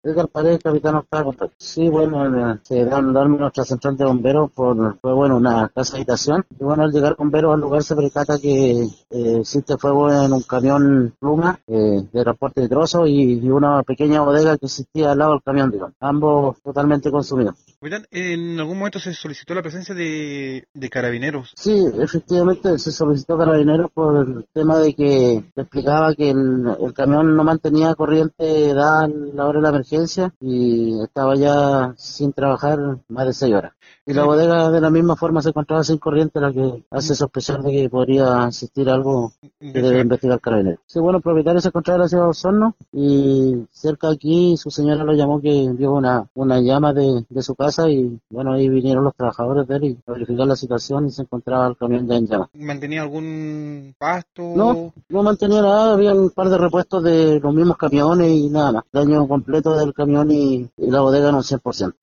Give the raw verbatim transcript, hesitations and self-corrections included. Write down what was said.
Edgar Paredes, capitán octava contacto. Sí, bueno, eh, se dan darme nuestra central de bomberos por, fue bueno, una casa habitación. Y bueno, al llegar bomberos al lugar se percata que eh, existe fuego en un camión pluma eh, de transporte de trozos y, y una pequeña bodega que existía al lado del camión, digamos. Ambos totalmente consumidos. Capitán, en algún momento se solicitó la presencia de, de carabineros. Sí, efectivamente se solicitó carabineros por el tema de que le explicaba que el, el camión no mantenía corriente dada la hora de la emergencia y estaba ya sin trabajar más de seis horas. Y la Claro, bodega de la misma forma se encontraba sin corriente, la que hace sospechar de que podría existir algo que debe investigar. investigar carabineros. Sí, bueno, el propietario se encontraba en la ciudad de Osorno y cerca de aquí su señora lo llamó que vio una, una llama de, de su casa y bueno, ahí vinieron los trabajadores de él y a verificar la situación y se encontraba el camión ya en llamas. ¿Mantenía algún No, pasto? no mantenía nada, había un par de repuestos de los mismos camiones y nada más. Daño completo del camión y, y la bodega en un cien por ciento.